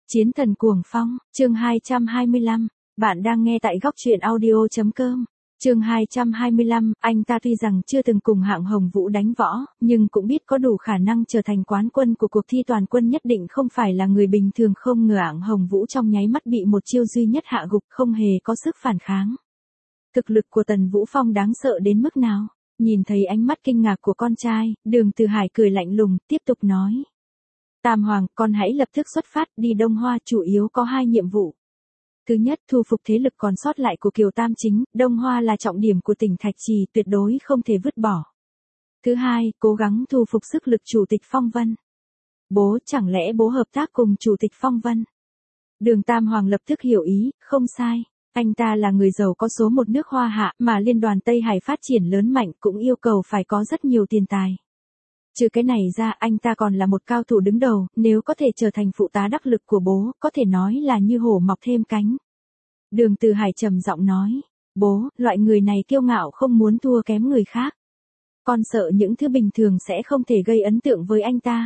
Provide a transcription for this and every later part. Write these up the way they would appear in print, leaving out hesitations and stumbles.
Chiến thần cuồng phong, chương 225, bạn đang nghe tại góc truyện audio.com. Chương 225, anh ta tuy rằng chưa từng cùng Hạng Hồng Vũ đánh võ, nhưng cũng biết có đủ khả năng trở thành quán quân của cuộc thi toàn quân, nhất định không phải là người bình thường. Không ngờ Hạng Hồng Vũ trong nháy mắt bị một chiêu duy nhất hạ gục, không hề có sức phản kháng. Thực lực của Tần Vũ Phong đáng sợ đến mức nào? Nhìn thấy ánh mắt kinh ngạc của con trai, Đường Từ Hải cười lạnh lùng, tiếp tục nói. Tam Hoàng, con hãy lập tức xuất phát đi Đông Hoa, chủ yếu có 2 nhiệm vụ. Thứ nhất, thu phục thế lực còn sót lại của Kiều Tam Chính, Đông Hoa là trọng điểm của tỉnh Thạch Trì, tuyệt đối không thể vứt bỏ. Thứ hai, cố gắng thu phục sức lực Chủ tịch Phong Vân. Bố, chẳng lẽ bố hợp tác cùng Chủ tịch Phong Vân? Đường Tam Hoàng lập tức hiểu ý, không sai. Anh ta là người giàu có số 1 nước Hoa Hạ, mà liên đoàn Tây Hải phát triển lớn mạnh cũng yêu cầu phải có rất nhiều tiền tài. Trừ cái này ra, anh ta còn là một cao thủ đứng đầu, nếu có thể trở thành phụ tá đắc lực của bố, có thể nói là như hổ mọc thêm cánh. Đường Từ Hải trầm giọng nói, bố, loại người này kiêu ngạo không muốn thua kém người khác. Con sợ những thứ bình thường sẽ không thể gây ấn tượng với anh ta.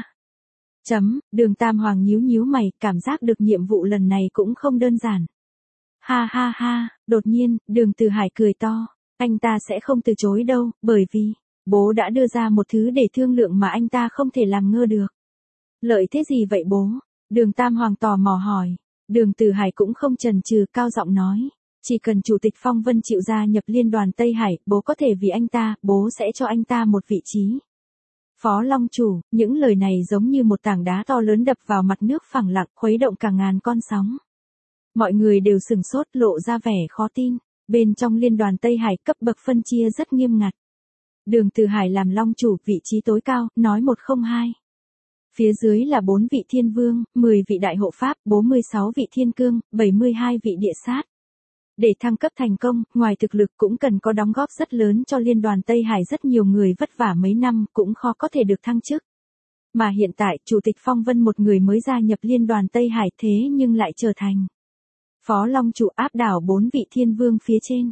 Đường Tam Hoàng nhíu nhíu mày, cảm giác được nhiệm vụ lần này cũng không đơn giản. Ha ha ha, đột nhiên, Đường Từ Hải cười to, anh ta sẽ không từ chối đâu, bởi vì bố đã đưa ra một thứ để thương lượng mà anh ta không thể làm ngơ được. Lợi thế gì vậy bố? Đường Tam Hoàng tò mò hỏi. Đường Từ Hải cũng không chần chừ, cao giọng nói. Chỉ cần Chủ tịch Phong Vân chịu gia nhập liên đoàn Tây Hải, bố có thể vì anh ta, bố sẽ cho anh ta một vị trí. Phó Long Chủ, những lời này giống như một tảng đá to lớn đập vào mặt nước phẳng lặng, khuấy động cả ngàn con sóng. Mọi người đều sửng sốt, lộ ra vẻ khó tin. Bên trong liên đoàn Tây Hải, cấp bậc phân chia rất nghiêm ngặt. Đường Từ Hải làm Long Chủ, vị trí tối cao, nói 102. Phía dưới là 4 vị thiên vương, 10 vị đại hộ pháp, 46 vị thiên cương, 72 vị địa sát. Để thăng cấp thành công, ngoài thực lực cũng cần có đóng góp rất lớn cho liên đoàn Tây Hải, rất nhiều người vất vả mấy năm cũng khó có thể được thăng chức. Mà hiện tại, Chủ tịch Phong Vân một người mới gia nhập liên đoàn Tây Hải, thế nhưng lại trở thành Phó Long Chủ, áp đảo 4 vị thiên vương phía trên.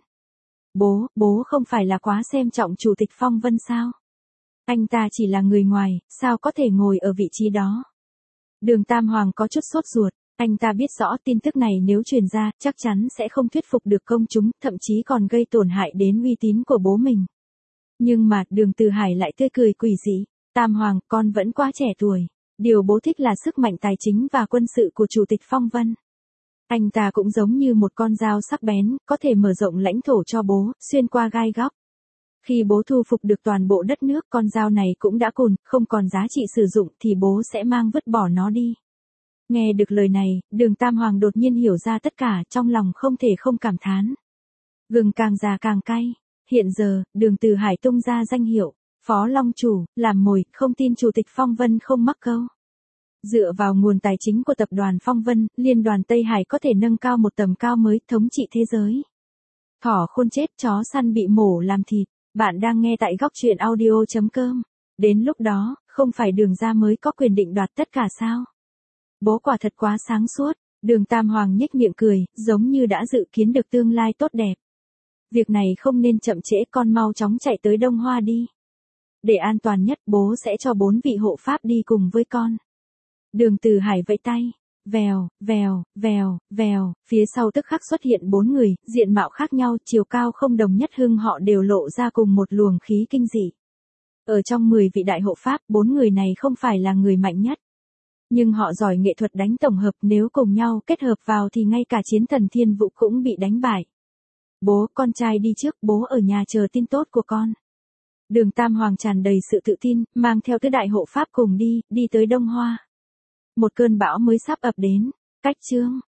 Bố không phải là quá xem trọng Chủ tịch Phong Vân sao? Anh ta chỉ là người ngoài, sao có thể ngồi ở vị trí đó? Đường Tam Hoàng có chút sốt ruột, anh ta biết rõ tin tức này nếu truyền ra, chắc chắn sẽ không thuyết phục được công chúng, thậm chí còn gây tổn hại đến uy tín của bố mình. Nhưng mà, Đường Từ Hải lại tươi cười quỷ dị. Tam Hoàng, con vẫn quá trẻ tuổi. Điều bố thích là sức mạnh tài chính và quân sự của Chủ tịch Phong Vân. Anh ta cũng giống như một con dao sắc bén, có thể mở rộng lãnh thổ cho bố, xuyên qua gai góc. Khi bố thu phục được toàn bộ đất nước, con dao này cũng đã cùn, không còn giá trị sử dụng thì bố sẽ mang vứt bỏ nó đi. Nghe được lời này, Đường Tam Hoàng đột nhiên hiểu ra tất cả, trong lòng không thể không cảm thán. Gừng càng già càng cay. Hiện giờ, Đường Từ Hải tung ra danh hiệu Phó Long Chủ, làm mồi, không tin Chủ tịch Phong Vân không mắc câu. Dựa vào nguồn tài chính của tập đoàn Phong Vân, liên đoàn Tây Hải có thể nâng cao một tầm cao mới, thống trị thế giới. Thỏ khôn chết, chó săn bị mổ làm thịt. Bạn đang nghe tại góc truyện audio.com. Đến lúc đó, không phải Đường gia mới có quyền định đoạt tất cả sao? Bố quả thật quá sáng suốt. Đường Tam Hoàng nhếch miệng cười, giống như đã dự kiến được tương lai tốt đẹp. Việc này không nên chậm trễ, con mau chóng chạy tới Đông Hoa đi. Để an toàn nhất, bố sẽ cho 4 vị hộ pháp đi cùng với con. Đường Từ Hải vẫy tay. Vèo, vèo, vèo, vèo, phía sau tức khắc xuất hiện 4 người, diện mạo khác nhau, chiều cao không đồng nhất, hưng họ đều lộ ra cùng một luồng khí kinh dị. Ở trong 10 vị đại hộ pháp, 4 người này không phải là người mạnh nhất. Nhưng họ giỏi nghệ thuật đánh tổng hợp, nếu cùng nhau kết hợp vào thì ngay cả chiến thần Thiên Vũ cũng bị đánh bại. Bố, con trai đi trước, bố ở nhà chờ tin tốt của con. Đường Tam Hoàng tràn đầy sự tự tin, mang theo tứ đại hộ pháp cùng đi tới Đông Hoa. Một cơn bão mới sắp ập đến. Cách chương